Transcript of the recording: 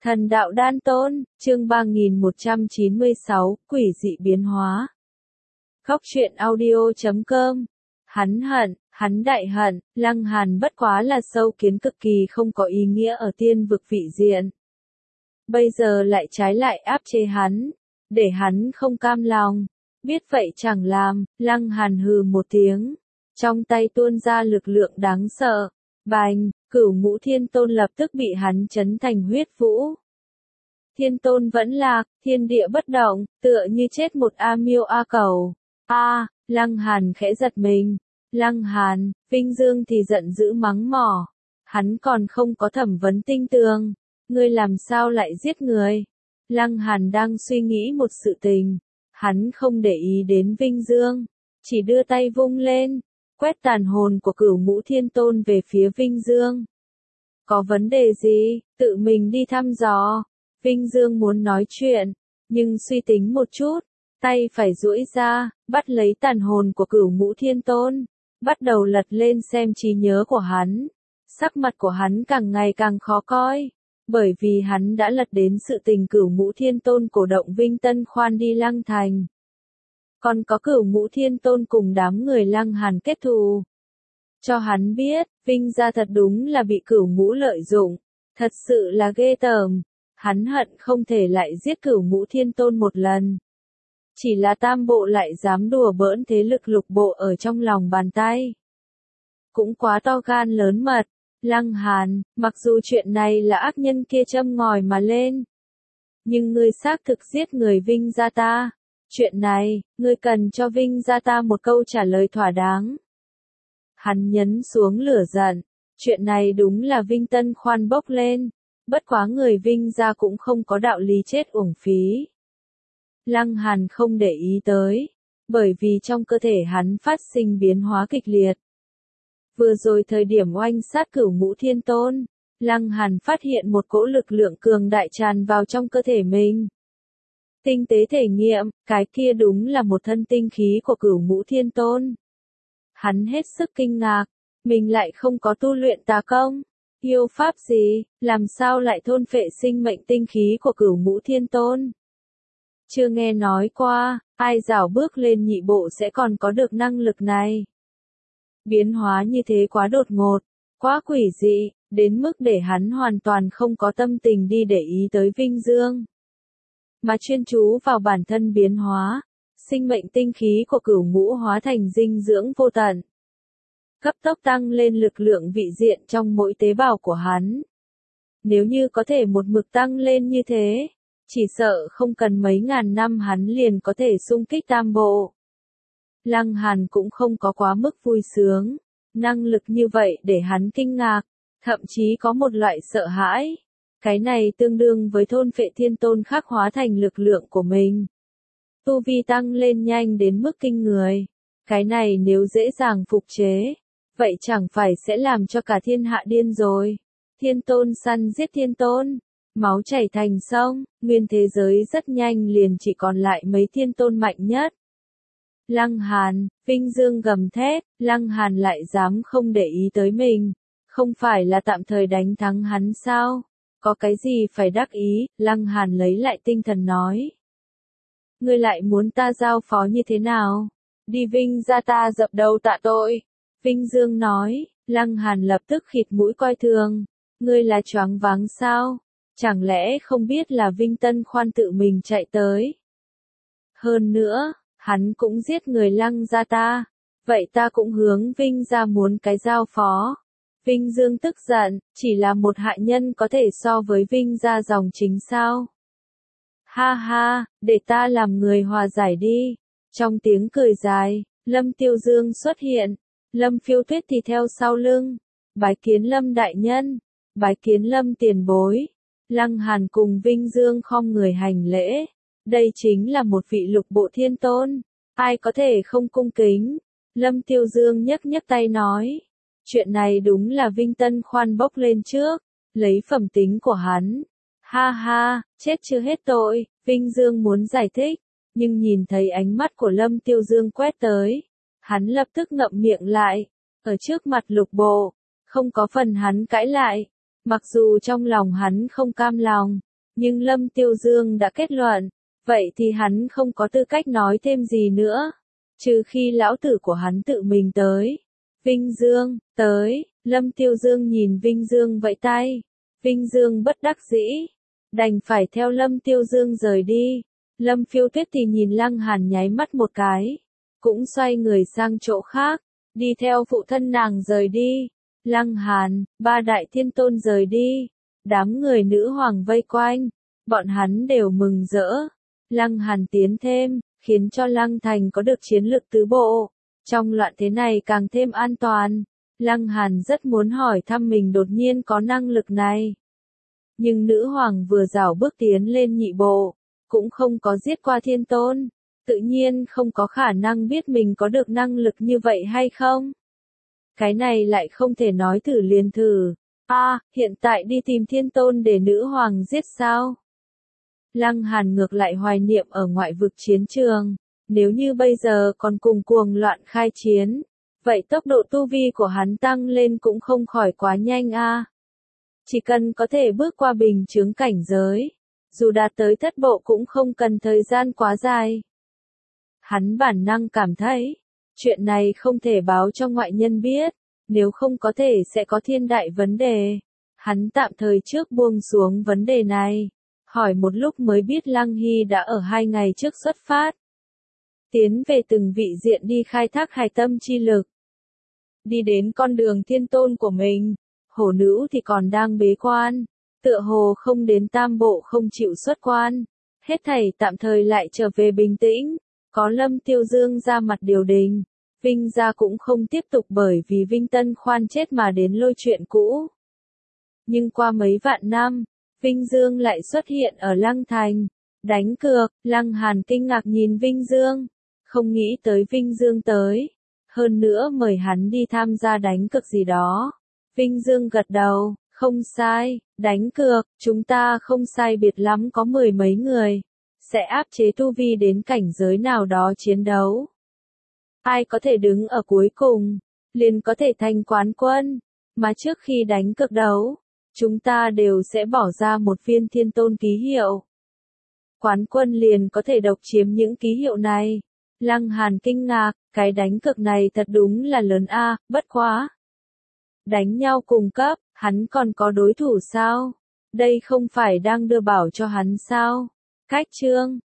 Thần đạo đan tôn, chương 3196, quỷ dị biến hóa. Góc truyện audio.com. Hắn đại hận, Lăng Hàn bất quá là sâu kiến cực kỳ không có ý nghĩa ở tiên vực vị diện. Bây giờ lại trái lại áp chế hắn, để hắn không cam lòng. Biết vậy chẳng làm, Lăng Hàn hừ một tiếng. Trong tay tuôn ra lực lượng đáng sợ. Bành, Cửu Ngũ Thiên Tôn lập tức bị hắn chấn thành huyết vũ. Thiên Tôn vẫn lạc, thiên địa bất động, tựa như chết một a miêu a cầu. Lăng Hàn khẽ giật mình. Lăng Hàn, Vinh Dương thì giận dữ mắng mỏ. Hắn còn không có thẩm vấn tinh tường. Ngươi làm sao lại giết người? Lăng Hàn đang suy nghĩ một sự tình. Hắn không để ý đến Vinh Dương. Chỉ đưa tay vung lên. Quét tàn hồn của Cửu Ngũ Thiên Tôn về phía Vinh Dương. Có vấn đề gì? Tự mình đi thăm dò. Vinh Dương muốn nói chuyện. Nhưng suy tính một chút. Tay phải duỗi ra, bắt lấy tàn hồn của Cửu Ngũ Thiên Tôn. Bắt đầu lật lên xem trí nhớ của hắn. Sắc mặt của hắn càng ngày càng khó coi. Bởi vì hắn đã lật đến sự tình Cửu Ngũ Thiên Tôn cổ động Vinh Tân Khoan đi Lăng Thành. Còn có Cửu Ngũ Thiên Tôn cùng đám người Lăng Hàn kết thù. Cho hắn biết, Vinh gia thật đúng là bị Cửu Ngũ lợi dụng. Thật sự là ghê tởm. Hắn hận không thể lại giết Cửu Ngũ Thiên Tôn một lần. Chỉ là tam bộ lại dám đùa bỡn thế lực lục bộ ở trong lòng bàn tay. Cũng quá to gan lớn mật. Lăng Hàn, mặc dù chuyện này là ác nhân kia châm ngòi mà lên. Nhưng ngươi xác thực giết người Vinh gia ta. Chuyện này, ngươi cần cho Vinh gia ta một câu trả lời thỏa đáng. Hắn nhấn xuống lửa giận. Chuyện này đúng là Vinh Tân Khoan bốc lên. Bất quá người Vinh gia cũng không có đạo lý chết uổng phí. Lăng Hàn không để ý tới. Bởi vì trong cơ thể hắn phát sinh biến hóa kịch liệt. Vừa rồi thời điểm oanh sát Cửu Ngũ Thiên Tôn, Lăng Hàn phát hiện một cỗ lực lượng cường đại tràn vào trong cơ thể mình. Tinh tế thể nghiệm, cái kia đúng là một thân tinh khí của Cửu Ngũ Thiên Tôn. Hắn hết sức kinh ngạc, mình lại không có tu luyện tà công, yêu pháp gì, làm sao lại thôn phệ sinh mệnh tinh khí của Cửu Ngũ Thiên Tôn. Chưa nghe nói qua, ai rảo bước lên nhị bộ sẽ còn có được năng lực này. Biến hóa như thế quá đột ngột, quá quỷ dị, đến mức để hắn hoàn toàn không có tâm tình đi để ý tới Vinh Dương. Mà chuyên chú vào bản thân biến hóa, sinh mệnh tinh khí của Cửu Ngũ hóa thành dinh dưỡng vô tận. Cấp tốc tăng lên lực lượng vị diện trong mỗi tế bào của hắn. Nếu như có thể một mực tăng lên như thế, chỉ sợ không cần mấy ngàn năm hắn liền có thể xung kích tam bộ. Lăng Hàn cũng không có quá mức vui sướng, năng lực như vậy để hắn kinh ngạc, thậm chí có một loại sợ hãi. Cái này tương đương với thôn phệ thiên tôn khắc hóa thành lực lượng của mình. Tu vi tăng lên nhanh đến mức kinh người. Cái này nếu dễ dàng phục chế, vậy chẳng phải sẽ làm cho cả thiên hạ điên rồi. Thiên tôn săn giết thiên tôn, máu chảy thành sông, nguyên thế giới rất nhanh liền chỉ còn lại mấy thiên tôn mạnh nhất. Lăng Hàn, Vinh Dương gầm thét, Lăng Hàn lại dám không để ý tới mình. Không phải là tạm thời đánh thắng hắn sao? Có cái gì phải đắc ý? Lăng Hàn lấy lại tinh thần nói. Ngươi lại muốn ta giao phó như thế nào? Đi Vinh gia ta dập đầu tạ tội. Vinh Dương nói, Lăng Hàn lập tức khịt mũi coi thường. Ngươi là choáng váng sao? Chẳng lẽ không biết là Vinh Tân Khoan tự mình chạy tới? Hơn nữa, hắn cũng giết người Lăng gia ta. Vậy ta cũng hướng Vinh gia muốn cái giao phó. Vinh Dương tức giận, chỉ là một hại nhân có thể so với Vinh gia dòng chính sao? Ha ha, để ta làm người hòa giải đi. Trong tiếng cười dài, Lâm Tiêu Dương xuất hiện. Lâm Phiêu Tuyết thì theo sau lưng. Bái kiến Lâm đại nhân. Bái kiến Lâm tiền bối. Lăng Hàn cùng Vinh Dương khom người hành lễ. Đây chính là một vị lục bộ thiên tôn. Ai có thể không cung kính? Lâm Tiêu Dương nhấc nhấc tay nói. Chuyện này đúng là Vinh Tân Khoan bốc lên trước. Lấy phẩm tính của hắn. Ha ha, chết chưa hết tội. Vinh Dương muốn giải thích. Nhưng nhìn thấy ánh mắt của Lâm Tiêu Dương quét tới. Hắn lập tức ngậm miệng lại. Ở trước mặt lục bộ. Không có phần hắn cãi lại. Mặc dù trong lòng hắn không cam lòng. Nhưng Lâm Tiêu Dương đã kết luận, vậy thì hắn không có tư cách nói thêm gì nữa, trừ khi lão tử của hắn tự mình tới. Vinh Dương, tới, Lâm Tiêu Dương nhìn Vinh Dương vẫy tay. Vinh Dương bất đắc dĩ, đành phải theo Lâm Tiêu Dương rời đi. Lâm Phiêu Tuyết thì nhìn Lăng Hàn nháy mắt một cái, cũng xoay người sang chỗ khác, đi theo phụ thân nàng rời đi. Lăng Hàn, ba đại thiên tôn rời đi, đám người nữ hoàng vây quanh, bọn hắn đều mừng rỡ. Lăng Hàn tiến thêm, khiến cho Lăng Thành có được chiến lực tứ bộ, trong loạn thế này càng thêm an toàn. Lăng Hàn rất muốn hỏi thăm mình đột nhiên có năng lực này. Nhưng nữ hoàng vừa rảo bước tiến lên nhị bộ, cũng không có giết qua thiên tôn, tự nhiên không có khả năng biết mình có được năng lực như vậy hay không. Cái này lại không thể nói thử liền thử. Hiện tại đi tìm thiên tôn để nữ hoàng giết sao? Lăng Hàn ngược lại hoài niệm ở ngoại vực chiến trường, nếu như bây giờ còn cùng cuồng loạn khai chiến, vậy tốc độ tu vi của hắn tăng lên cũng không khỏi quá nhanh Chỉ cần có thể bước qua bình chướng cảnh giới, dù đạt tới thất bộ cũng không cần thời gian quá dài. Hắn bản năng cảm thấy, chuyện này không thể báo cho ngoại nhân biết, nếu không có thể sẽ có thiên đại vấn đề. Hắn tạm thời trước buông xuống vấn đề này, hỏi một lúc mới biết Lăng Hy đã ở 2 ngày trước xuất phát. Tiến về từng vị diện đi khai thác hài tâm chi lực. Đi đến con đường thiên tôn của mình, hổ nữ thì còn đang bế quan, tựa hồ không đến tam bộ không chịu xuất quan. Hết thảy tạm thời lại trở về bình tĩnh, có Lâm Tiêu Dương ra mặt điều đình. Vinh gia cũng không tiếp tục bởi vì Vinh Tân Khoan chết mà đến lôi chuyện cũ. Nhưng qua mấy vạn năm, Vinh Dương lại xuất hiện ở Lăng Thành, đánh cược. Lăng Hàn kinh ngạc nhìn Vinh Dương, không nghĩ tới Vinh Dương tới, hơn nữa mời hắn đi tham gia đánh cược gì đó. Vinh Dương gật đầu, không sai, đánh cược, chúng ta không sai biệt lắm có 10 mấy người, sẽ áp chế tu vi đến cảnh giới nào đó chiến đấu. Ai có thể đứng ở cuối cùng, liền có thể thành quán quân, mà trước khi đánh cược đấu, chúng ta đều sẽ bỏ ra một viên thiên tôn ký hiệu. Quán quân liền có thể độc chiếm những ký hiệu này. Lăng Hàn kinh ngạc, cái đánh cược này thật đúng là lớn bất quá. Đánh nhau cùng cấp, hắn còn có đối thủ sao? Đây không phải đang đưa bảo cho hắn sao? Cách chương